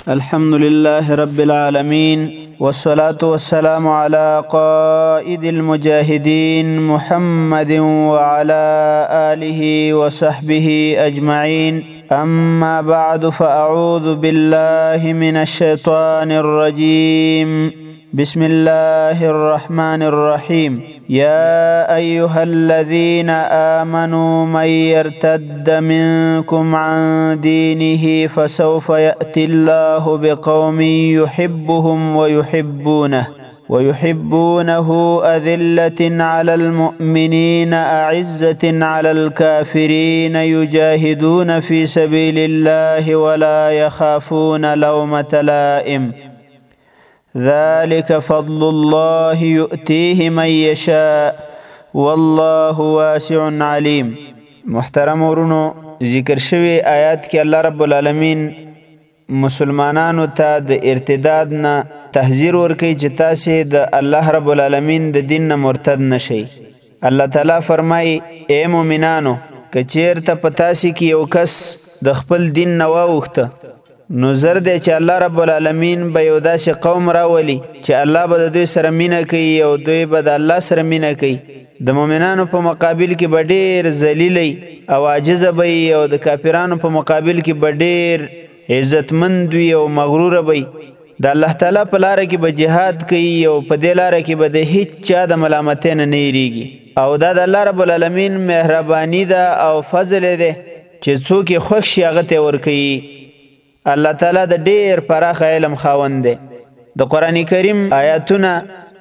الحمد لله رب العالمين والصلاة والسلام على قائد المجاهدين محمد وعلى آله وصحبه أجمعين. أما بعد فأعوذ بالله من الشيطان الرجيم. بسم الله الرحمن الرحيم. يا أيها الذين آمنوا من يرتد منكم عن دينه فسوف يأتي الله بقوم يحبهم ويحبونه أذلة على المؤمنين أعزة على الكافرين يجاهدون في سبيل الله ولا يخافون لومة لائم. ذلك فضل الله يؤتيه من يشاء والله واسع عليم. محترم ورونو، ذکر شوی آیات کې الله رب العالمین مسلمانانو ته د ارتداد نه تحذير ورکوي چې تاسې د الله رب العالمین د دین نه مرتد نشئ. الله تعالی فرمایي اے مؤمنانو، که چیرته په تاسې کې یو کس د خپل دین نه واوښته، نو زر دی چې الله رب العالمین به یو داسې قوم راولي چې الله به د دوی سره مینه کوي او دوی به د الله سره مینه کوي. د مؤمنانو په مقابل کې به ډېر ذلیلی او عاجزه به وي او د کافرانو په مقابل کې به ډېر عزتمند وي او مغروره به وي. د الله تعالی په لاره کې به جهاد کوي او په دې لاره کې به د هیڅ چا د ملامتۍ نه یېرېږي. او دا د الله رب العالمین مهرباني ده او فضل دی چې څوک یې خوښ شي هغه ته یې ورکوي. الله تعالی د ډېر پراخ علم خاوند دی. د قرآن کریم آیاتونه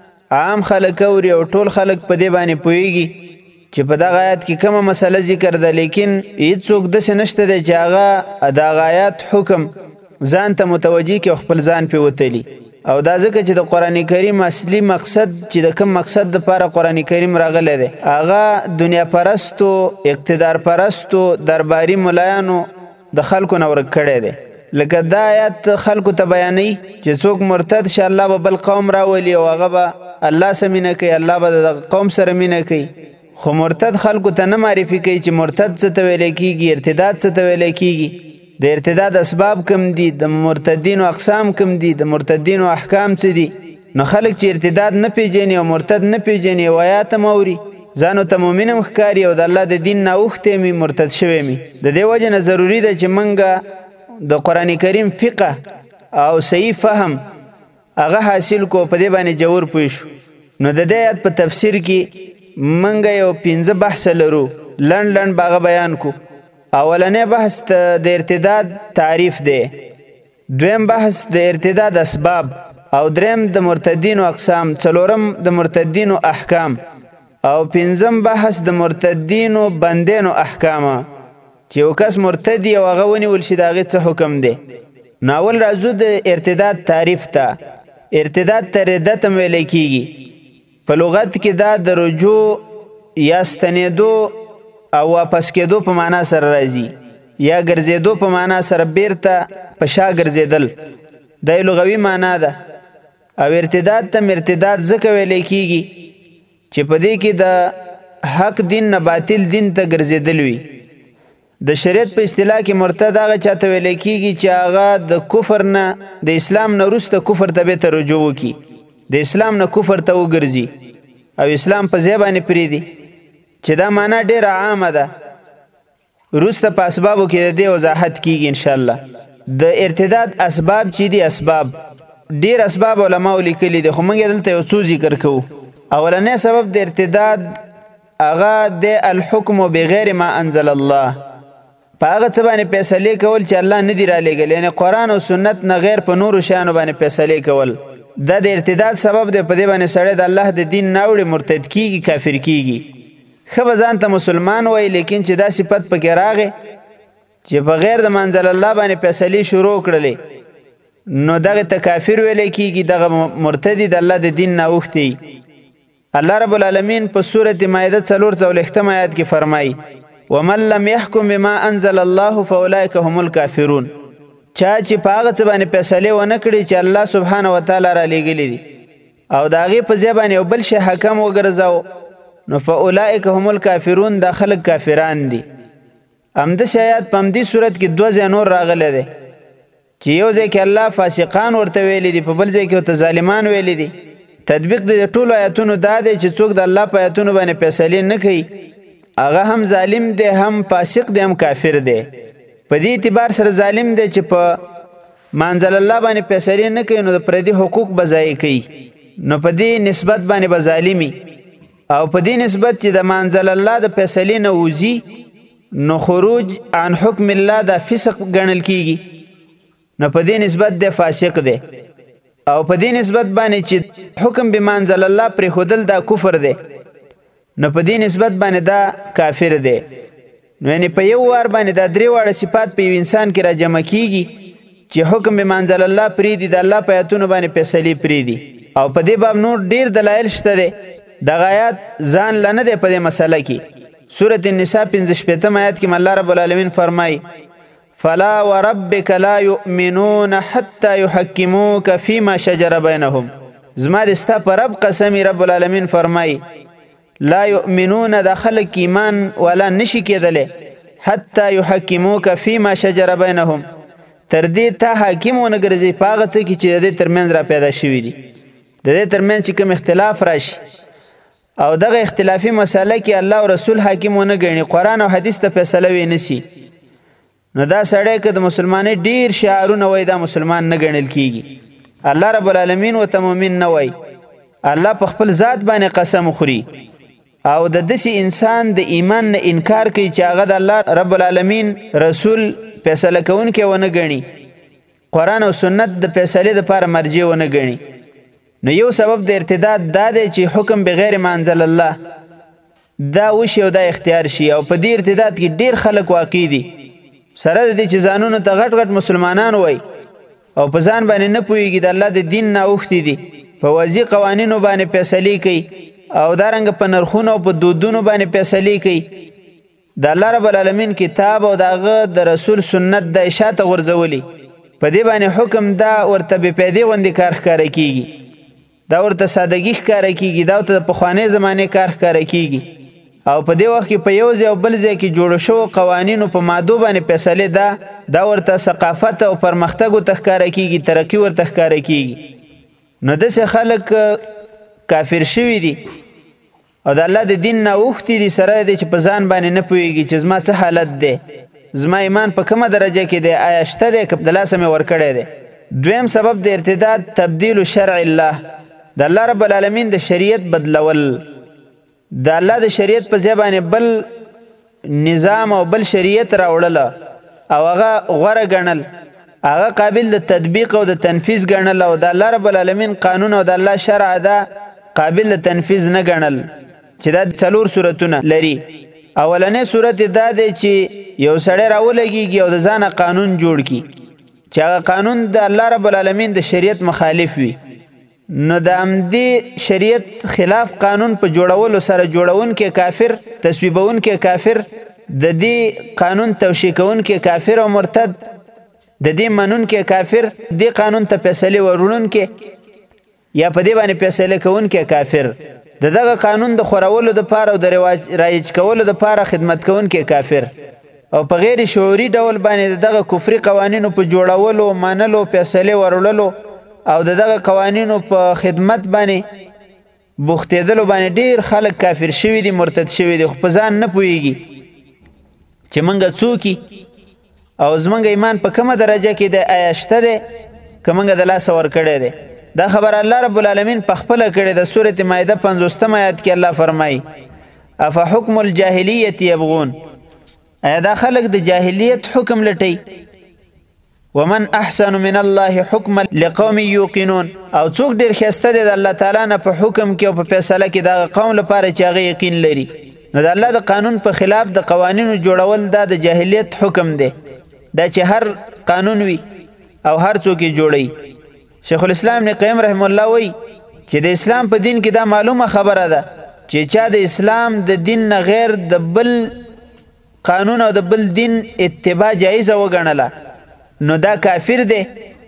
عام خلک اوري او ټول خلک په دې باندې پوهېږي چې په دغه آیات کې کومه مسله ذکر ده، لیکن هېڅوک داسې نشته دی چې هغه د هغه آیات حکم ځان ته متوجه کړي او خپل ځان پرې وتلي. او دا ځکه چې د قرآن کریم اصلي مقصد چې د کوم مقصد دپاره قرآن کریم راغلی دی، هغه دنیا پرستو، اقتدار پرستو، درباري ملایانو د خلکو نه ورک کړی دی. لکه دا آیات خلکو ته بیانوي چې څوک مرتد شه الله به بل قوم راولي او هغه به الله سره مینه کوي، الله به د قوم سره مینه کوي. خو مرتد خلکو ته نه معرفي کوي چې مرتد څه ته ویلی کېږي، ارتداد څه ته ویلی کېږي، د ارتداد اسباب کم دي، د مرتدینو اقسام کم دي، د مرتدینو احکام څه دي. نو خلک چې ارتداد نه پیژني او مرتد نه پیژني او آیات هم اوري، ځانو ته مؤمن هم ښکاري او د الله د دین نه اوښتی مي، مرتد شوی مي. د دې وجه نه ضروري ده چې موږ د قرآن کریم فقه او صحیح فهم هغه حاصل کو، په دې باندې جوور پوه شو. نو د دې آیات په تفسیر کې موږ یو 5 بحث لرو، لنډ لنډ به هغه بیان کو. اولنی بحث د ارتداد تعریف دی، دویم بحث د ارتداد اسباب، او دریم د مرتدینو اقسام، څلورم د مرتدینو احکام، او پنځم بحث د مرتدینو بندینو احکامه چې یو کس مرتد او هغه ونیول شي د هغې څه حکم دی. نو اول راځو د ارتداد تعریف ته. ارتداد ته ردت هم ویلی کېږي. په لغت کې دا د رجوع یا ستنېدو او واپس کېدو په معنا سره راځي، یا ګرځېدو په معنا سره بیرته په شا ګرځېدل، دا یې لغوي معنا ده. او ارتداد ته ارتداد ځکه ویلی کېږي چې په دې کې د حق دین نه باطل دین ته ګرځېدل وي. د شریعت په اصطلاح کې مرتد هغه چاته ویلی کېږي چې هغه د کفر نه، د اسلام نه وروسته کفر ته بیرته رجوع وکړي، د اسلام نه کفر ته وګرځي او اسلام په ځای باندې پرېږدي، چې دا معنا ډېره عامه ده. وروسته په اسبابو کې د دې وضاحت کېږي انشاءالله. د ارتداد اسباب چې دي، اسباب ډېر اسباب علماو لیکلي دي، خو موږ دلته یو څو ذکر کوو. اولنی سبب د ارتداد هغه د الحکم بغیر ما انزل الله، په هغه څه باندې فیصلې کول چې الله نه دي رالیږلی، یعنې قرآن او سنت نه غیر په نورو شیانو باندې فیصلې کول. دا د ارتداد سبب دی. په دې باندې سړی د الله د دین نه اوړي، مرتد کېږي، کافر کېږي. ښه به ځان ته مسلمان وایي، لیکن چې دا صفت پکې راغی چې په غیر د منزل الله باندې فیصلې شروع کړلې، نو دغه ته کافر ویلی کېږي، دغه مرتدي د الله د دین نه اوښتی. الله رب العالمین په سورة مائده 4 آیات کې فرمایي ومن لم يحكم بما انزل الله فاولئك هم الكافرون. چا چې په هغه څه باندې فیصلې ونه کړي چې الله سبحانه وتعالی را لیږلي دي او د هغې په ځای باندې یو بل شی حکم وګرځاو، نو فاولئک هم الکافرون، دا خلک کافران دي. همداسې آیات په همدې صورت کې 2 ځای نور راغلی دی. چې یو ځای کې الله فاسقان ورته ویلي دي، په بل ځای کې ورته ظالمان ویلي دي. تطبیق د ټولو آیاتونو دا دی چې څوک د الله په آیاتونو باندې فیصلې نه کوي، هغه هم ظالم دی، هم فاسق دی، هم کافر دی. په دې اعتبار سره ظالم دی چې په منزل الله باندې فیصلې نه کوي، نو د پردي حقوق به ضایع کوي، نو په دې نسبت باندې به ظالمي. او په دې نسبت چې د منزل الله د فیصلې نه وځي، نو خروج عن حکم الله د فسق ګڼل کیږي، نو په دې نسبت د فاسق دی. او په دې نسبت باندې چې حکم به منزل الله پر خودل دا کفر دی، نو په دې نسبت باندې دا کافر دی. نو یعنی په یو وار باندې دا درې واړه صفات په یو انسان کې را جمع کیږي چې حکم به منزل الله پری دی، د الله په آیاتونو باندې فیصلې پری دی. او په دې باب نور ډیر دلایل شته دي. د آیات ځان لنه دی په دې مسله کې. سورۃ النساء 15 آیات کې الله رب العالمین فرمای: فلا وربك لا يؤمنون حتى يحكموك فيما شجر بينهم. زما د ستا پر رب قسم رب العالمین فرمای: لا يؤمنون د خلق ایمان ولا نشي کېدل حتى يحكموك فيما شجر بينهم، تر دې ته حاکم ونه ګرځي پاغه څه کې چې د دې ترمنځ را پیدا شوی دي، د دې ترمنځ چې کوم اختلاف راشي او دغه اختلافي مسله کې الله او رسول حاکم ونه ګڼي، قرآن او حدیث ته فیصله وي نسی، نو دا سړی که د مسلمانۍ ډیر شعارونه وای دا مسلمان نه ګڼل کیږي. الله رب العالمین ورته مؤمن نه وای، الله په خپل ذات باندې قسم خوري. او د داسې انسان د ایمان نه انکار کوي چې هغه د الله رب العالمین رسول فیصله کوونکی ونه ګڼي، قرآن او سنت د فیصلې دپاره مرجع ونه ګڼي. نو یو سبب د ارتداد دا دی چې حکم بغیر ما انزل الله دا وشي او دا اختیار شي. او په دې ارتداد کې ډیر خلک واقع دي، سره د دې چې ځانونو ته غټ غټ مسلمانان وای او په ځان باندې نه پوهېږي، د الله د دین نه اوښتي دي، په وضعي قوانینو باندې فیصلې کوي او دارنګه په نرخونو او په دودونو باندې فیصلې کوي. د الله رب العالمین کتاب او دغه د رسول سنت د اشاعت غورځولي، په دې باندې حکم دا ورته بې پیدې غوندې کار ښکاره کیږي، دا ورته سادګي ښکاره کیږي، دا ورته د پخوانۍ زمانې کار ښکاره کیږي. او په دې وخت کې په یو ځای او بل ځای کې جوړ شو قوانینو په مادو باندې فیصلې دا ورته ثقافت او پرمختګ ته ښکاره کیږي، ترقي ورته ښکاره کیږي. نو داسې خلک کافر شوي دي او د الله د دین نه اوښتي دي، سره دی چې په ځان باندې نه پوهېږي چې زما څه حالت دی، زما ایمان په کومه درجه کې دی، آیا شته دی که د لاسه مې ورکړی دی. دویم سبب د ارتداد تبدیل شرع الله، د الله رب العالمین د شریعت بدلول، د الله د شریعت په ځای باندې بل نظام او بل شریعت راوړله او هغه غوره ګڼل، هغه قابل د تطبیق او د تنفیذ ګڼل، او د الله رب العالمین قانون او د الله شرع دا قابل د تنفیذ نه ګڼل. چې دا 4 صورتونه لري. اولنې صورت دا دی چې یو سړی راولګېږي او د ځانه قانون جوړ کړي چې هغه قانون د الله رب العالمین د شریعت مخالف وي، نو د همدې شریعت خلاف قانون په جوړولو سره جوړونکی کافر، تصویبونکی کافر، د دې قانون توشیح کوونکی کافر او مرتد، د دې منونکی کافر، دې قانون ته فیصلې وروړونکی یا په دې باندې فیصله کوونکی کافر، د دغه قانون د خورولو دپاره او د رایج کولو دپاره خدمت کوونکی کافر، او په غیر شعوري ډول باندې د دغه کفري قوانینو په جوړولو، منلو، فیصلې وروړلو او د دغه قوانینو په خدمت باندې بوختېدلو باندې ډیر خلک کافر شوي دي، مرتد شوي دي، خو په ځان نه پوهېږي چې موږ څوک او زموږ ایمان په کومه درجه کې دی، آیا شته دی که موږ د لاسه ورکړی دی. دا خبر الله رب العالمین په خپله کړې ده. سورة مائده 50 آیات کې الله فرمایي: افحکم الجاهلیت یبغون، آیا دا خلک د جاهلیت حکم لټوي؟ ومن احسن من الله حکما لقوم یوقنون، او څوک ډېر ښایسته دی د الله تعالی نه په حکم کې او په فیصله کې دغه قوم لپاره چې هغه یقین لري. نو د الله د قانون په خلاف د قوانینو جوړول دا د جاهلیت حکم دی، دا چې هر قانون وي او هر څوک یې جوړوي. شیخ الاسلام ابن قیم رحم الله وی چې د اسلام په دین کې دا معلومه خبره ده چې چا د اسلام د دین نه غیر د بل قانون او د بل دین اتباع جایزه وګڼله، نو دا کافر دی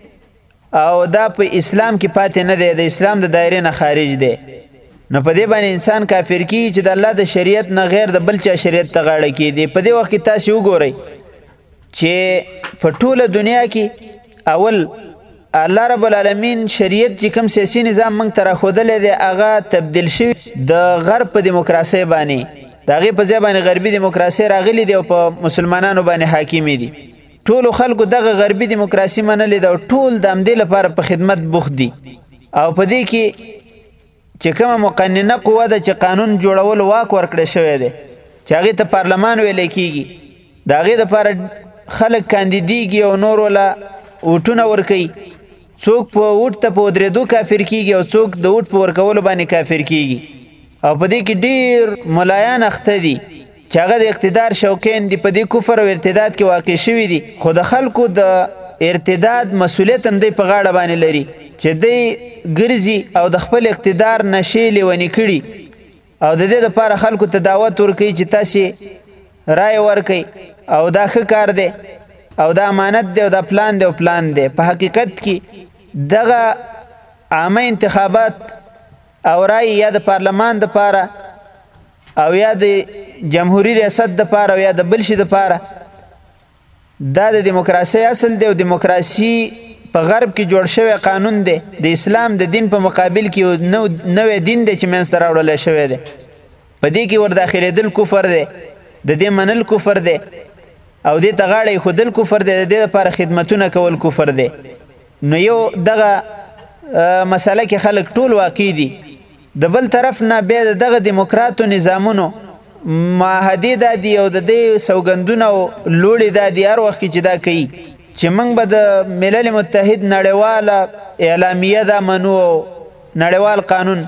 او دا په اسلام کې پاتې نه دی، د اسلام د دایرې نه خارج دی. نو په دې باندې انسان کافر کیږي چې د الله د شریعت نه غیر د بل چا شریعت ته غاړه کیږي. په دې وخت کې تاسو وګورئ چې په ټوله دنیا کې اول الله رب العالمین شریعت چې کوم سیاسي نظام موږ ته راښودلی دی هغه تبدیل شوی د غرب په دیموکراسۍ باندې د هغې په ځای باندې غربي دیموکراسۍ راغلی دی او په مسلمانانو باندې حاکمې دي ټولو خلکو دغه غربي دیموکراسي منلې ده او ټول د همدې لپاره په خدمت بوخت دي او په دې کې چې کومه مقننه قوه ده چې قانون جوړولو واک ورکړی شوی دی چې هغې ته پارلمان ویلی کېږي د هغې دپاره خلک کاندیدیږي او نور وله ووټونه ورکوي څوک په ووټ ته په ودرېدو کافر کېږي او څوک د ووټ په ورکولو باندې کافر کېږي او په دې کې ډېر ملایان اخته دي چې هغه د اقتدار شوقین دي په دې کفر او ارتداد کې واقع شوي دي خو د خلکو د ارتداد مسؤلیت هم دی په غاړه باندې لري چې دی ګرځي او د خپل اقتدار نشې لیونې کړي او د دې دپاره خلکو ته دعوت ورکوي چې تاسې رای ورکئ او دا ښه کار دی او دا امانت دی او دا پلان دی او پلان دی په حقیقت کې دغه عامه انتخابات او رای یا د پارلمان دپاره او یا د جمهوری ریاست دپاره او یا د بل شي دپاره دا د دیموکراسۍ اصل دی او دیموکراسي په غرب کې جوړ شوی قانون دی د اسلام د دین په مقابل کې نوی دین دی چې منځته راوړلی شوی دی په دې کې ور داخلېدل کفر دی د دې منل کفر دی او دې ته غاړه ایښودل کفر دی د دې دپاره خدمتونه کول کفر دی نو یو دغه مسله کې خلک ټول واقع دي د بل طرف نه بیا د دغه دیموکراتو نظامونو معاهدې دا دي او د دې سوګندونه او لوړې دا دي هر وخت کې چې دا کوي چې موږ به د ملل متحد نړیواله اعلامیه دا منو او نړیوال قانون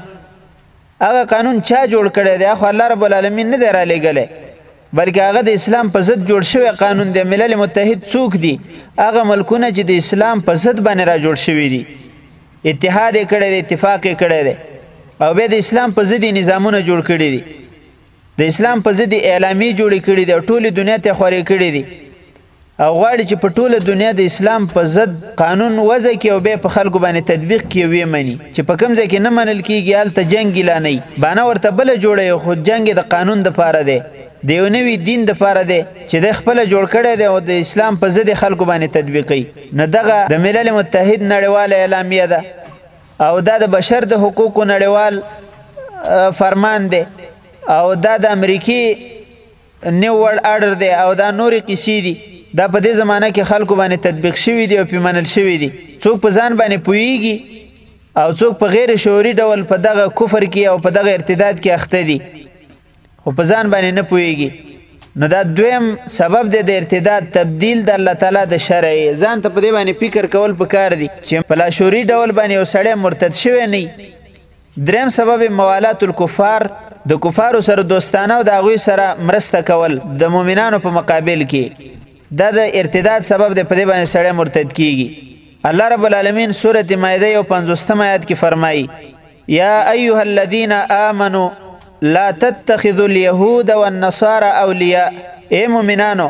هغه قانون چا جوړ کړی دی خو الله رب العالمین نه دی رالیږلی بلکې هغه د اسلام په ضد جوړ شوی قانون دی ملل متحد څوک دي هغه ملکونه چې د اسلام په ضد باندې را جوړ شوي دي اتحاد یې کړی دی اتفاق یې کړی دی او بیا د اسلام په ضد نظامونه جوړ کړي دي د اسلام په ضد اعلامیې جوړې کړي دي او ټولې دنیا ته خورې کړي دي او غواړي چې په ټوله دنیا د اسلام په ضد قانون وضع کړي او بیا په خلکو باندې تطبیق کړي ویې مني چې په کوم ځای کې نه منل کېږي هلته جنګ اعلانوي بانه ورته بله جوړوي خو جنګ د قانون دپاره دی د یو نوي دین دپاره دی چې دی خپله جوړ کړی دی او د اسلام په ضد خلکو باندې تطبیقوي نو دغه د ملل متحد نړیواله اعلامیه ده او دا د بشر د حقوقو نړیوال فرمان دی او دا د امریکې نیو ورلډ آرډر دی او دا نورې کیسې دي دا په دې زمانه کې خلکو باندې تطبیق شوي دي او پې منل شوي دي څوک په ځان باندې پوهیږي او څوک په غیر شعوري ډول په دغه کفر کې او په دغه ارتداد کې اخته دي خو په ځان باندې نه پوهیږي نو دا دویم سبب دی د ارتداد تبدیل د الله تعالی د شرع ځان ته په دې باندې فکر کول پکار دي چې په لاشعوري ډول باندې یو سړی مرتد شوی نه دریم سبب موالات الکفار د کفارو سره دوستانه او د هغوی سره مرسته کول د مؤمنانو په مقابل کې دا د ارتداد سبب دی په دې باندې سړی مرتد کیږي الله رب العالمین سورة مائده یو 50 آیات کې فرمایي یا ایها الذین آمنوا لا تتخذوا اليهود والنصارى اولیاء ای مؤمنانو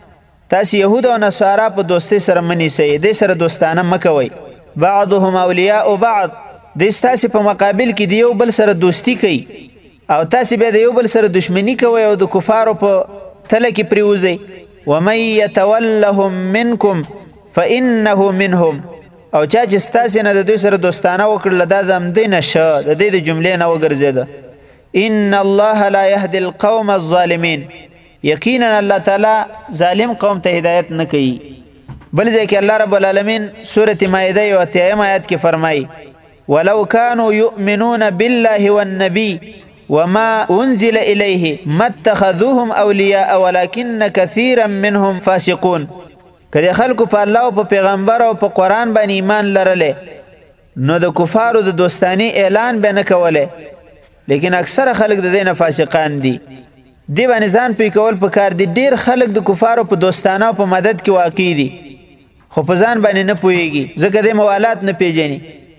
تاسو یهود او نصارا په دوستۍ سره منیسئ دې سره دوستانه مکوئ بعضهم اولیاء بعض دې ستاسې په مقابل کې د یو بل سره دوستی کوي او تاسې بیا د یو بل سره دشمني کوئ او د کفارو په تله کې پرېوځئ ومن یتولهم منکم فانه منهم او چا چې ستاسې نه د دوی سره دوستانه وکړله دا د همدې نه شه د دې د جملې نه وګرځېده ان الله لا يهدي القوم الظالمين یقینا الله تعالی ظالم قوم ته هدایت نه کوي بل ځای کې الله رب العالمین سورة مائده یو 8 آیات کې فرمایي ولو كانوا يؤمنون بالله والنبي وما أنزل إليه ما اتخذوهم أولياء ولكن كثيرا منهم فاسقون کله خلکو په الله او په پیغمبر او په قرآن باندې ایمان لرله نو د کفارو د دوستانی اعلان به نه کوله لیکن اکثر خلک د دینه فاسقان دي دی باندې ځان پی کول په کار دي ډیر خلک د کفارو په دوستانه او په مدد کې واقع دي خو په ځان باندې نه پوهیږي ځکه د موالات نه پیژني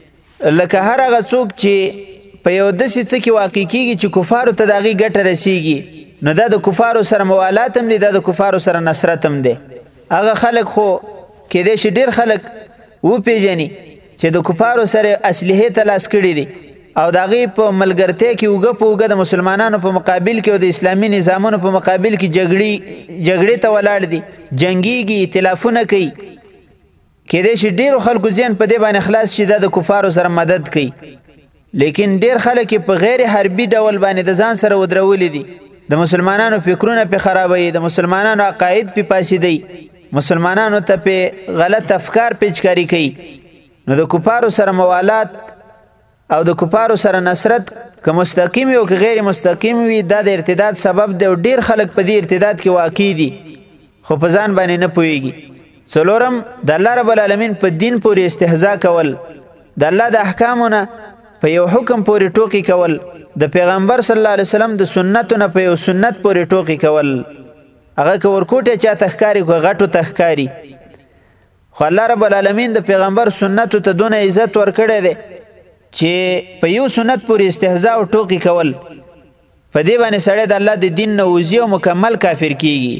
لکه هر هغه څوک چې په یو داسې څه کې واقع کیږي چې کفارو ته د هغې ګټه رسیږي نو دا د کفارو سره موالات هم دی دا د کفارو سره نصرت هم دی هغه خلک خو کیدای شي ډېر خلک وپېژني چې د کفارو سره اسلحې ته لاس کړي دي او د هغې په ملګرتیا کې اوږه په اوږه د مسلمانانو په مقابل کې او د اسلامي نظامونو په مقابل کې جګړې ته ولاړ دي جنګیږي ائتلافونه کوي کېدای شي ډېرو خلکو ذهن په دې باندې خلاص شي دا د کفارو سره مدد کوي، لیکن ډېر خلک په غیر حربي ډول باندې د ځان سره ودرولي دي، د مسلمانانو فکرونه په خرابوي، د مسلمانانو عقاید په فاسدي، مسلمانانو ته په غلط افکار پیچکاری کوي. نو د کفارو سره موالات او د کفارو سره نصرت که مستقیم او که غیر مستقیم وي دا د ارتداد سبب دی. ډیر خلک په دې ارتداد کې واقع دي خو په ځان باندې نه پوهیږي. څلورم د الله رب العالمین په دین پورې استهزاء کول، د الله د احکامونه په یو حکم پورې ټوکی کول، د پیغمبر صلی الله علیه وسلم د سنتونه په یو سنت پورې ټوکی کول. هغه که ورکوټه چا تخکاری کو غټو تخکاری، خو الله رب العالمین د پیغمبر سنتو ته دونه عزت ورکړی دی چې په یو سنت پورې استهزاء او ټوکی کول په دې باندې سړی د الله د دین نه وځي او مکمل کافر کیږي.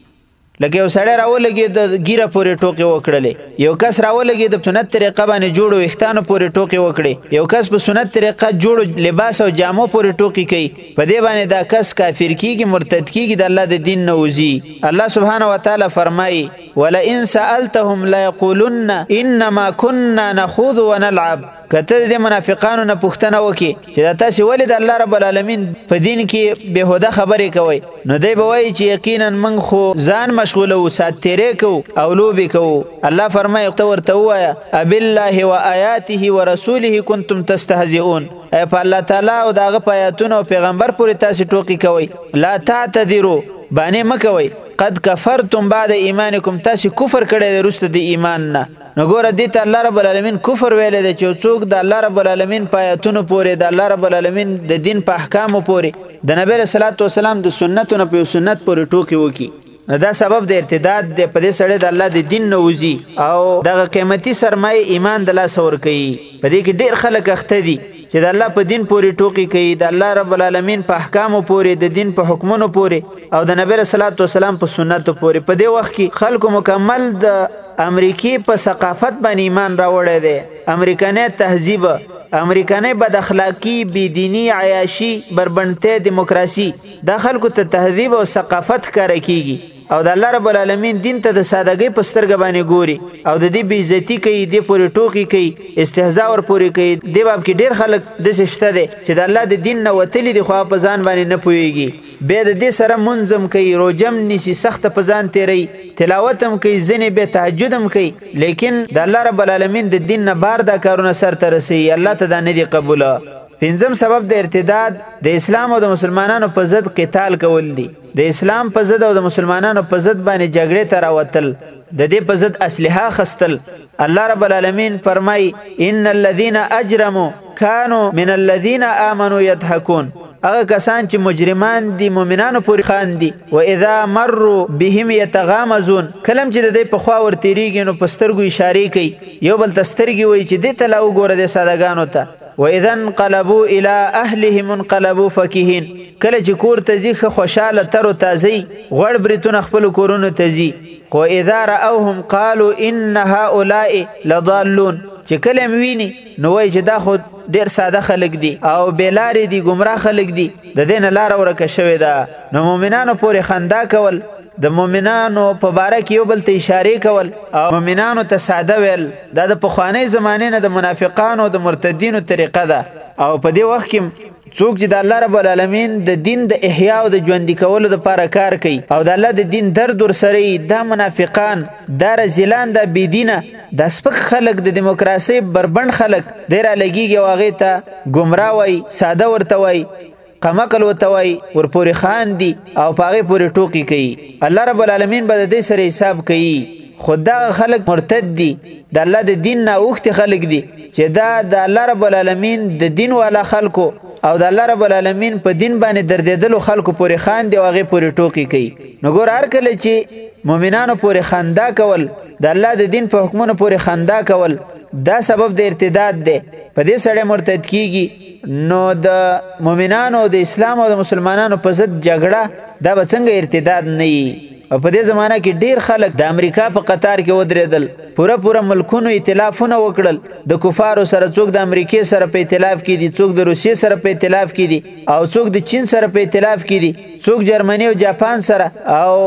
لکه یو سړی راولګي د ګیره پورې ټوکی وکړلې، یو کس راولګي د سنت طریقه باندې جوړو وختانو پورې ټوکی وکړي، یو کس په سنت طریقه جوړو لباس او جامو پورې ټوکی کوي، په دې باندې دا کس کافر کیږي، مرتد کیږي، د الله د دین نه وځي. الله سبحانه وتعالى فرمایي ولئن سألتهم ليقولن انما كنا نخوض ونلعب. کته د منافقانو نه پوښتنه وکي چې دا تاسو ولې د الله رب العالمین په دین کې بهوده خبرې کوي، نو دی به وایي چې یقینا من خو ځان مشغوله او سات تیرې کو او لوبې کو. الله فرمایي ته ورته وایا ابالله وآیاته ورسوله کنتم تستهزئون، ای په الله تعالی او دغه پیغمبرونو او پیغمبر پورې تاسو ټوکی کوي. لا تعتذروا باندې مکوي، قد کفرتم بعد ایمانکم، تاسو کفر کړی دی وروسته د ایمان نه. نو ګوره دې ته الله رب العالمین کفر ویلی دی چې څوک د الله رب العالمین په آیاتونو پورې، د الله رب العالمین د دین په احکامو پورې، د نبی علیه صلوات وسلام د سنتونو په سنت پورې ټوکی وکي، دا سبب د ارتداد دی. په دې سړی د الله د دین نه وځي او دغه قیمتي سرمایه ایمان د لاسه ورکوي. په دې کې ډېر خلک اخته دي چې د الله په دین پورې ټوکی کوي، د الله رب العالمین په احکامو پورې، د دین په حکمونو پورې او د نبی صلی الله علیه وسلم په سنتو پورې. په دې وخت کې خلکو مکمل د امریکای په ثقافت باندې ایمان راوړی دی. امریکاني تهذیب، امریکاني بد اخلاقی، بيدینی، عیاشی، بربنډتیا، دیموکراسي، دا خلکو ته تهذیب او ثقافت کار کیږي او د الله رب العالمین دین ته د سادهګۍ په سترګه باندې ګوري او د دې بې عزتي کوي، دې پورې ټوکی کوي، استهزاء ور پورې کوي. دې باب کې ډېر خلک داسې شته دی چې د الله د دین نه وتلي دي خو په ځان باندې نه پوهېږي. بیا د دې سره منظم کوي، روجم نیسي، سخته په ځان تیروي، تلاوت هم کوي، ځینې بیا تهجد هم کوي، لیکن د الله رب العالمین د دین نه بار دا کارونه سرته رسوي. الله ته دا نه دي قبوله. پنځم سبب د ارتداد د اسلام او د مسلمانانو په ضد قتال کول دي. د اسلام په ضد او د مسلمانانو په ضد باندې جګړې ته راوتل، د دې په ضد اسلحه خستل. الله رب العالمین فرمای ان الذين اجرموا كانوا من الذين امنوا يضحكون. هغه کسان چې مجرمان دي مؤمنانو پورې خاندي. و اذا مروا بهم يتغامزون، کلم چې د دې په خوا ورتیریږي نو په سترګو اشاره کوي، یو بل تسترګي وایي چې دې ته لا وګوره د سادهګانو ته. و اذا انقلبوا الى اهلهم انقلبوا فكهين، کله چې کور ته ځي خوشاله تر او تازه غوړ بریتونه خپل کورونو ته ځي. و اذا راوهم قالوا ان هؤلاء لضالون، چې کله ویني نو وایي چې دا خو ډیر ساده خلک دي او بیلاری دي، گمراه خلک دي، د دین لار ورکه شوی ده. نو مؤمنانو پورې خندا کول، د مؤمنانو په باره کې یو بل ته اشاره کول او مؤمنانو ته ساده ویل، دا د پخوانۍ زمانې نه د منافقانو د مرتدینو طریقه ده. او په دې وخت کې څوک چې د الله رب العالمین د دین د احیا او د ژوندي کولو لپاره کار کوي او د الله د دین درد ورسره، دا منافقان، دا رذیلان، دا بېدینه، دا سپک خلک، د دیموکراسۍ بربند خلک دی رالګېږي او هغې ته ګمراه وایي، ساده ورته وایي، قمقل ورته وایي، ورپورې خاندي او په هغې پورې ټوکې کوي. الله رب العالمین به د دې سره حساب کوي. خو دغه خلک مرتد دي، د الله د دین نه اوښتي خلک دي چې دا د الله رب العالمین د دین والا خلکو او د الله رب العالمین په دین باندې دردېدلو خلکو پورې خاندي او هغې پورې ټوکې کوي. نو ګوره هر کله چې مؤمنانو پورې خندا کول، د الله د دین په حکمونو پورې خندا کول، دا سبب د ارتداد دی. په دې سړی مرتد کیږي. نو د مؤمنانو د اسلام او د مسلمانانو په ضد جګړه دا به څنګه ارتداد نه وي؟ او په دې زمانه کې ډیر خلک د امریکا په قطار کې ودرېدل، پوره ملکونو ائتلافونه وکړل د کفارو سره. څوک د امریکای سره په ائتلاف کې دي، څوک د روسیې سره په ائتلاف کې دي او څوک د چین سره په ائتلاف کې دي، څوک جرمني او جاپان سره او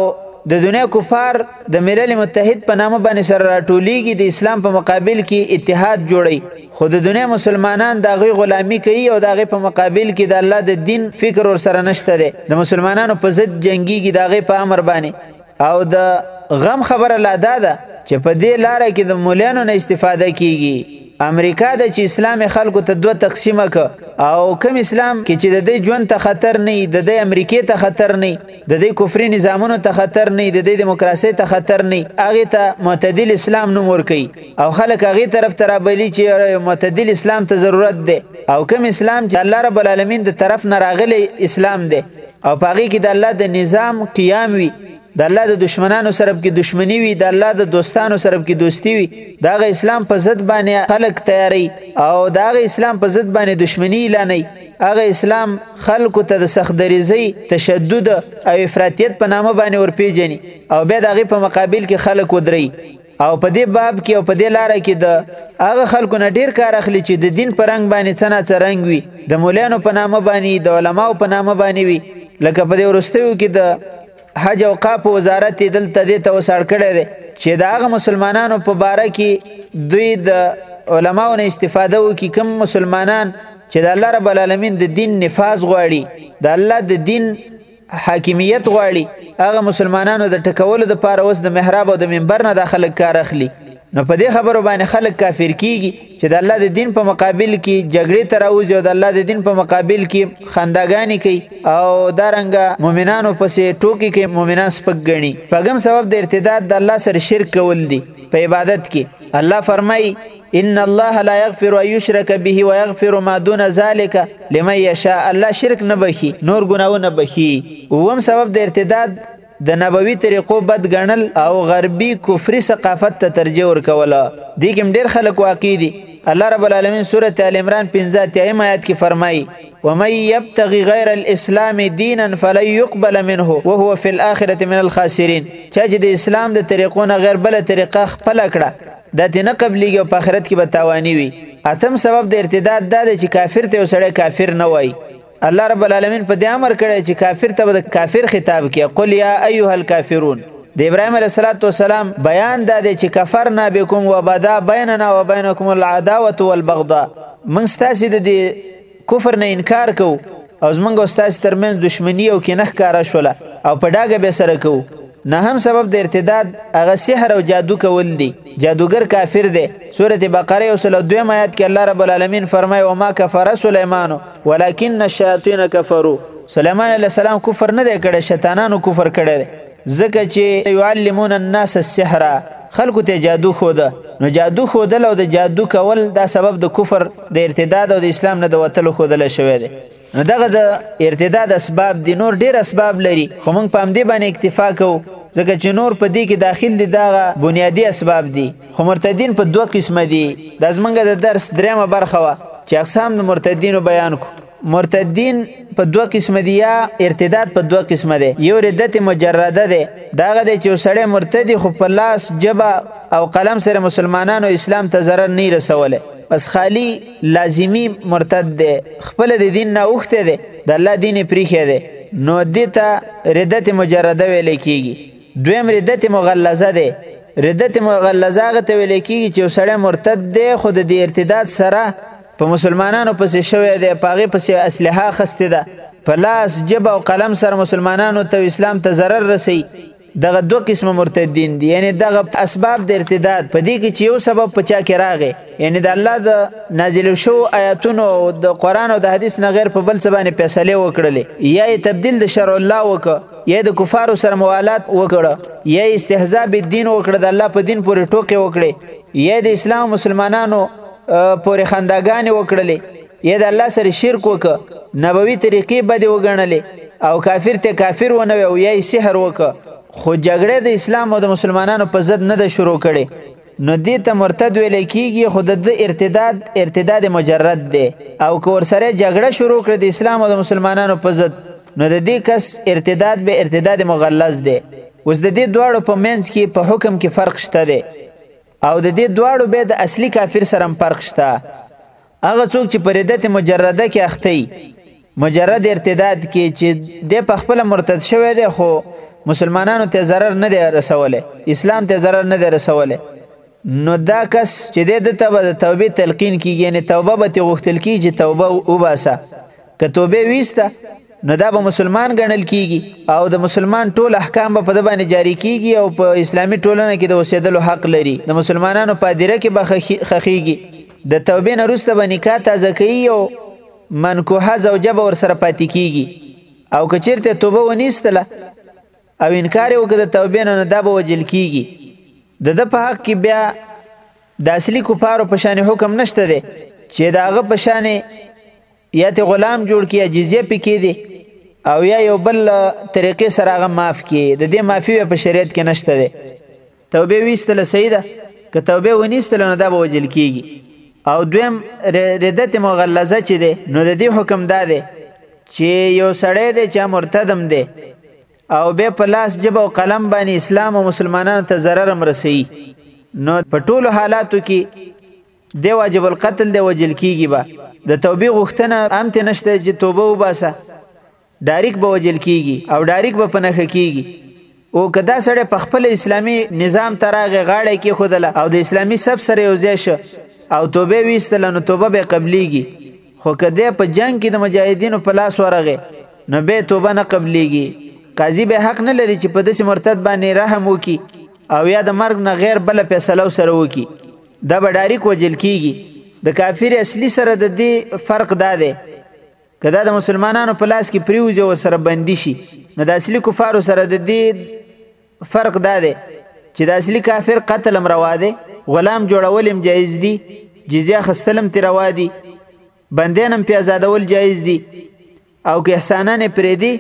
د دنیا کفار د ملل متحد په نامه باندې سره راټولیږي د اسلام په مقابل کې اتحاد جوړي، خو د دنیا مسلمانان د هغوی غلامي کوي او د هغې په مقابل کې د الله د دین فکر ورسره نشته دی، د مسلمانانو په ضد جنګیږي د هغې په امر باندې. او د غم خبره لا دا ده چې په دې لاره کې د مولیانو نه استفاده کیږي. امریکا د چې اسلام خلکو ته دوه تقسیمه که، او کم اسلام کې چې د دې ژوند ته خطر نه وي، د دې امریکې ته خطر نه وي، د دې کفري نظامونو ته خطر نه وي، د دې دیموکراسۍ ته خطر نه وي، هغې ته معتدل اسلام نوم ورکوي او خلک هغې طرف ته رابلي چې معتدل اسلام ته ضرورت دی. او کم اسلام چې الله رب العالمین د طرف نه راغلی اسلام دی او په هغې کې د الله د نظام قیام وي، د الله د دشمنانو سره کې دشمنی وي، د الله د دوستانو سره کې دوستی وي، د هغه اسلام په ضد باندې خلک تیاری او د هغه اسلام په ضد باندې دشمنی اعلانوي. هغه اسلام خلکو ته د سختدریزۍ، تشدد او افراطیت په نامه باندې ورپېژني او بیا د هغې په مقابل کې خلک ودرئ. او په دې باب کې او په دې لاره کې د هغه خلکو نه ډیر کار اخلي چې د دین په رنګ باندې څه ناڅه رنګ وي، د مولیانو په نامه باندې، د علماو په نامه باندې وي. لکه په دې وروستیو کې د حج او اوقاف وزارت دلته دې ته وساړ کړی دی چې د هغه مسلمانانو په باره کې دوی د علماو نه استفاده وکړي، کوم مسلمانان چې د الله رب العالمین د دین نفاذ غواړي، د الله د دین حاکمیت غواړي، هغه مسلمانانو د ټکولو دپاره اوس د محراب او د منبر نه دا خلک کار اخلي. نو په دې خبرو باندې خلک کافر کیږي چې د الله د دین په مقابل کې جګړې ته راوځي او د الله د دین په مقابل کې خنداګانې کوي او دارنګه مؤمنانو پسې ټوکې کوي، مؤمنان سپک ګڼي. پږم سبب د ارتداد د الله سره شرک کول دي په عبادت کې. الله فرمایي ان الله لا یغفر ان یشرک به ویغفر ما دون ذلک لمن یشاء. الله شرک نه بخي، نور ګناونه بخي. اووم سبب د ارتداد د نبوي طریقو بد ګڼل او غربي کفري ثقافت ته ترجیح ورکوله. دې کې ډېر خلک واقع دي. الله رب العالمین سورة آل عمران 15 آیات کې فرمایي ومن یبتغي غیر الاسلام دینا فلن يقبل منه وهو في الاخره من الخاسرین. چا چې د اسلام د طریقو نه غیر بله طریقه خپله کړه دا دې نه قبلیږي او په آخرت کې به تاواني وي. اتم سبب د ارتداد دا دی چې کافر ته یو سړی کافر نه وایي. الله رب العالمین په دې امر کړی چې کافر ته به د کافر خطاب کړي، قل یا ایها الکافرون. د ابراهیم علیه السلام بیان دا دی چې کفرنا بکم وبدا بیننا وبینکم العداوه والبغضاء. موږ ستاسې د دې کفر نه انکار کوو او زموږ او ستاسې ترمنځ دشمني او کینه ښکاره شوله او په ډاګه بیا سره کوو. نهم سبب د ارتداد هغه سحر او جادو کول دی. جادوګر کافر دی. سورة بقره 102 آیات کې الله رب العالمین فرمایي وما کفر سلیمان ولکن الشیاطین کفروا. سلیمان علیه السلام کفر نه دی کړی، شیطانانو کفر کړی دی، ځکه چې یعلمون الناس السحر، خلکو ته جادو خوده. نو جادو خودل او د جادو کول دا سبب د کفر د ارتداد او د اسلام نه د وتلو خودل شوی دی. نو دغه د ارتداد اسباب دي، نور ډیر اسباب لري خو موږ په همدې باندې اکتفا کوو ځکه چې نور په دې کې داخل دي دغه بنیادی اسباب دي. خو مرتدین په دوه قسمه دي. دا زمونږ د درس دریمه برخه وه چې اقسام د مرتدینو بیان کو. مرتدین په دوه قسمه دي یا ارتداد په دوه قسمه دی. یو ردت مجرده دی، دا هغه دی چې یو سړی مرتدي خو په لاس جبه او قلم سره مسلمانانو اسلام ته ضرر نه رسولی، بس خالی لازمی مرتد دی، خپل د دین نه اوښتی دی، د الله دین یې پریښی دی، نو دې ته ردت مجرده ویلی کیږي. دویم ردت مغلظه دی. ردت مغلظه هغه ته ویلی کیږي چې یو سړی مرتد دی خو د دې ارتداد سره په مسلمانانو پسې شوی دی، په هغې پسې اسلحه اخیستې ده، په لاس جبه او قلم سره مسلمانانو ته اسلام ته ضرر رسوي. دغه دوه قسمه مرتدین دي. یعنی دغه اسباب د ارتداد په دې کې چې یو سبب په چا کې راغی، یعنی د الله د نازل شو آیاتونو او د قرآن او د حدیث نه غیر په بل څه باندې فیصلې وکړلې، یا یې تبدیل د شرع الله وکړه، یا د کفارو سره موالات وکړه، یا یې استهزاء بالدین وکړه، د الله په دین پورې ټوکې وکړې، یا د اسلام مسلمانانو پورې خنداګانې وکړلې، یا د الله سره شرک وکړه، نبوي طریقې بدې وګڼلې او کافر ته کافر ونه وی او یا یې سحر وکړه. خو جګړه د اسلام او د مسلمانانو په ضد نه ده شروع کړې، نو دې ته مرتد ویلی کیږي. خو د ارتداد مجرد دی، او که ورسره جګړه شروع کړه د اسلام او د مسلمانانو په ضد نو د دې کس ارتداد به ارتداد مغلظ دی. اوس د دې دواړو په منځ کې په حکم کې فرق شته دی او د دې دواړو بیا د اصلي کافر سره هم فرق شته. هغه څوک چې په ردت مجرده کې اخته مجرد ارتداد کې چې د په خپل مرتد شوی دی خو مسلمانانو ته ضرر نه دی رسولی، اسلام ته ضرر نه دی رسولی، نو دا کس چې د ته به د توبې تلقین کیږي، یعنی توبه به ترې غوښتل کیږي چې توبه وباسه. که توبې ویسته نو دا به مسلمان ګڼل کیږي او د مسلمان ټول احکام به په ده باندې جاری کیږي او په اسلامي ټولنه کې د اوسېدلو حق لري. د مسلمانانو په هدیره کې به خښیږي. د توبې نه وروسته به نکاح تازه کوي او منکوحه زوجه به ورسره پاتې کیږي. او که چېرته توبه ونیستله او انکار یې وکړه د توبې نه، نو دا به وجل کیږي. د ده په حق کې بیا د اصلي کفارو په شان حکم نشته دی چې د هغه په شان یا ته غلام جوړ کړي یا جزیه پې کېدي او یا یو بل طریقې سره هغه معاف کړي. د دې معافي په شریعت کې نشته دی. توبې ویستله صحیح ده، که توبې ونیستله نو دا به وجل کیږي. او دویم ردت مغلظه چې دی، نو د دې حکم دا دی چې یو سړی دی چې مرتدم دی او بیا په لاس جبه او قلم باندې اسلام او مسلمانانو ته ضرر هم رسوي، نو په ټولو حالاتو کې دی واجب القتل دی، وجل کیږي. به د توبې غوښتنه هم ته نشته چې توبه وباسه، ډایرک به وجل کیږي او ډایرک به په نښه کیږي. او که دا سړی په خپل اسلامي نظام ته راغی، غاړه یې کېښودله او د اسلامي صف سره یو ځای شه او توبه ویستله، نو توبه به قبلیږي. خو که دی په جنگ کې د مجاهدینو په لاس ورغی، نو به توبه نه قبلیږي. قاضي به حق نه لري چې په داسې مرتد باندې رحم وکړي او یا د مرګ نه غیر بله فیصله سره وکړي. دا به ډایرک وجل کیږي. د کافر اصلي سره د دې فرق دا دی، که دا د مسلمانانو په لاس کې پریوځي او ورسره بندي شي، نو د اصلي کفارو سره د دې فرق دا دی چې د اصلي کافر قتل هم روا دی، غلام جوړول هم جایز دي، جزیه اخیستل هم ترې روا دي، بندیان هم پرې ازادول جایز دي. او که احسانان یې پرېږدي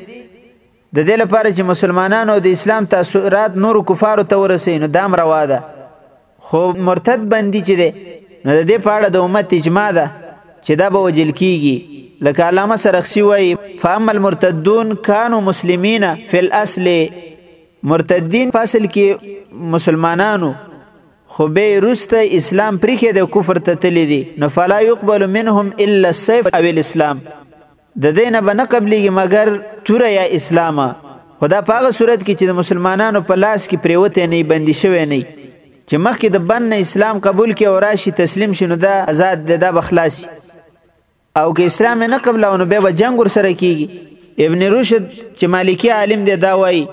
د دې لپاره چې مسلمانانو د اسلام تاثرات نورو کفارو ته ورسوي، نو دا هم روا ده. خو مرتد بندي چې دی، نو د دې په اړه د امت اجماع ده چې دا به وجل کیږي. لکه علامه سرخسی وایي فاما المرتدون کانوا مسلمین فی الاصل، مرتدین په اصل کې مسلمانانو، خو به وروسته اسلام پرېښی دی او کفر ته تللی دي، نو فلا یقبل منهم الا السیف او الاسلام، د دې نه به نه قبلیږي مګر توره یا اسلامه. خو دا په هغه صورت کې چې د مسلمانانو په لاس کې پرېوتی نه بندي شوی نه، چې مخکې د بند نه اسلام قبول کړي او راشي تسلیم شي، نو دا آزاد دی، دا به خلاصي. او که اسلام یې نه قبلوه نو بیا به جنګ ورسره کېږي. ابن رشد چې مالکي عالم دی دا وایي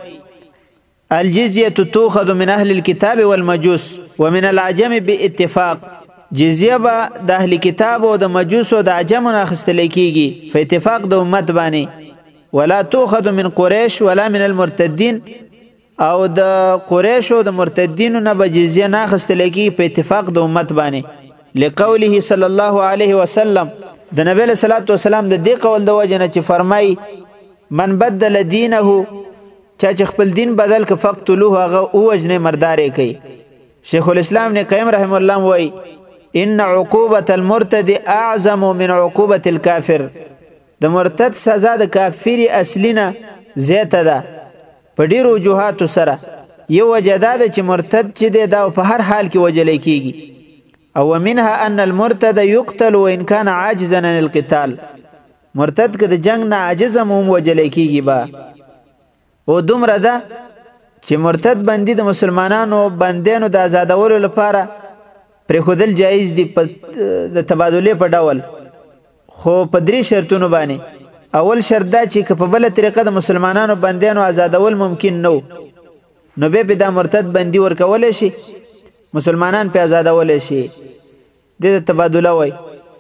الجزیة تؤخذ من اهل الكتاب والمجوس ومن العجم باتفاق، جزیه به د اهل کتاب او د مجوس او د عجمو نه اخیستلی کېږي په اتفاق د امت باندې. ولا تؤخذ من قریش ولا من المرتدین، او د قریش او د مرتدینو نه به جزیه نه اخیستلی کېږي په اتفاق د امت باندې. لقوله صلی الله علیه وسلم، د نبی علیه الصلاة والسلام د دې قول د وجه نه چې فرمایي من بدل دینه، چا چې خپل دین بدل که فقتلوه، هغه ووژنئ، مردار یې کوي. شیخ الاسلام ابن قیم رحمه الله وایي ان عقوبة المرتد اعظم من عقوبة الكافر، د مرتد سزا د کافر اصلی نه زیاته ده په ډیرو وجوهاتو سره. یو وجه دا ده چې مرتد چې دی دا په هر حال کې وجلی کیږي. او منها ان المرتد يقتل وان كان عاجزا عن القتال، مرتد که د جنگ نه عاجز هم وجلی کیږي. با او دومره ده چې مرتد بندي د مسلمانانو بندیانو د آزادولو لپاره پرېښودل جایز دي د تبادلې په ډول، خو په 3 شرطونو باندې. اول شرط دا چې که په بله طریقه د مسلمانانو بندیانو آزادول ممکن نو، نو بیا پې دا مرتد بندي ورکولی شي، مسلمانان پې آزادولی شي، دې ته تبادله وایي.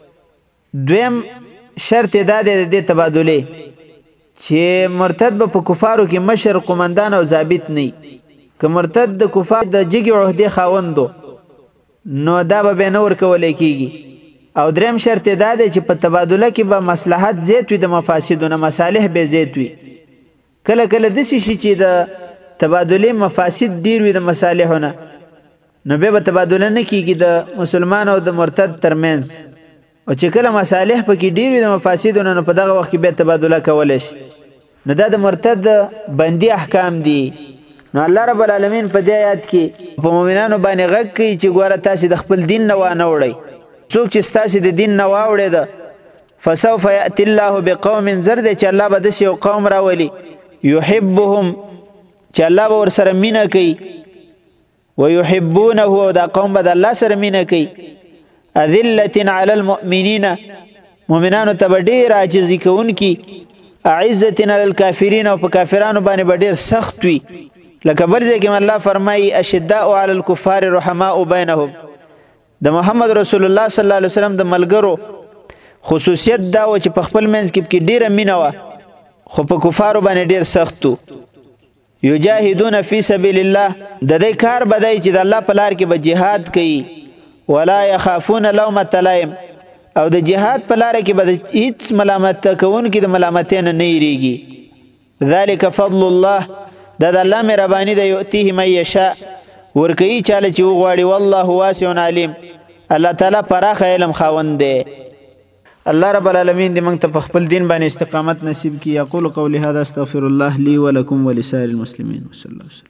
دویم شرط دا دی د دې تبادلې چې مرتد به په کفارو کې مشر، قمندان او ضابط نه. که مرتد د کفار د جګې عهدې خاوندو، نو دا به بیا نه ورکولی کېږي. او دریم شرط دا دی چې په تبادله کې به مصلحت زیات وي د مفاسدو نه، مصالح به زیات وي. کله کله داسې شي چې د تبادلې مفاسد ډېر وي د مصالحو نه، نو بیا به تبادله نه کېږي د مسلمان او د مرتد ترمنځ. او چې کله مصالح پکې ډېر وي د مفاسدو نه، نو په دغه وخت کې بیا تبادله کولی شي. نو دا د مرتد بندي احکام دي. نو الله رب العالمین په دې آیات کې په مؤمنانو باندې غږ کوي چې ګوره تاسې د خپل دین نه وانه وړئ. څوک چې ستاسې د دین نه واوړېده فسوف یأتی الله بقوم، زر دی چې الله به داسې یو قوم راولي یحبهم چې الله به ورسره مینه کوي ويحبونه او دا قوم به د الله سره مینه کوي اذلة علی المؤمنین مؤمنانو ته به ډېر عاجزي کوونکي اعزة علی الکافرین او په کافرانو باندې به ډېر سخت وي لکه بل ځای کې الله فرمایي اشداء علی الکفار رحماء بینهم د محمد رسول الله صلی الله علیه وسلم د ملګرو خصوصیت دا و چې په خپل منځ کې ډیره مینه وه خو په کفارو باندې ډیر سخت و یجاهدون فی سبیل الله د دې کار بدای چې د الله په لار کې به جهاد کوي ولا يخافون لومة لائم او د جهاد په لار کې به هیڅ ملامت کوونکی د ملامتۍ نه یریږي ذلک فضل الله دا د الله مهرباني ده یؤتیه من یشاء ورکوي چاله چې وغواړي والله واسع علیم الله تعالی پراخه علم خاوند دی الله رب العالمین دې موږ ته په خپل دین باندې استقامت نصیب کړي. اقول قولي هذا استغفر الله لي ولكم ولسائر المسلمين وصلى الله وسلم.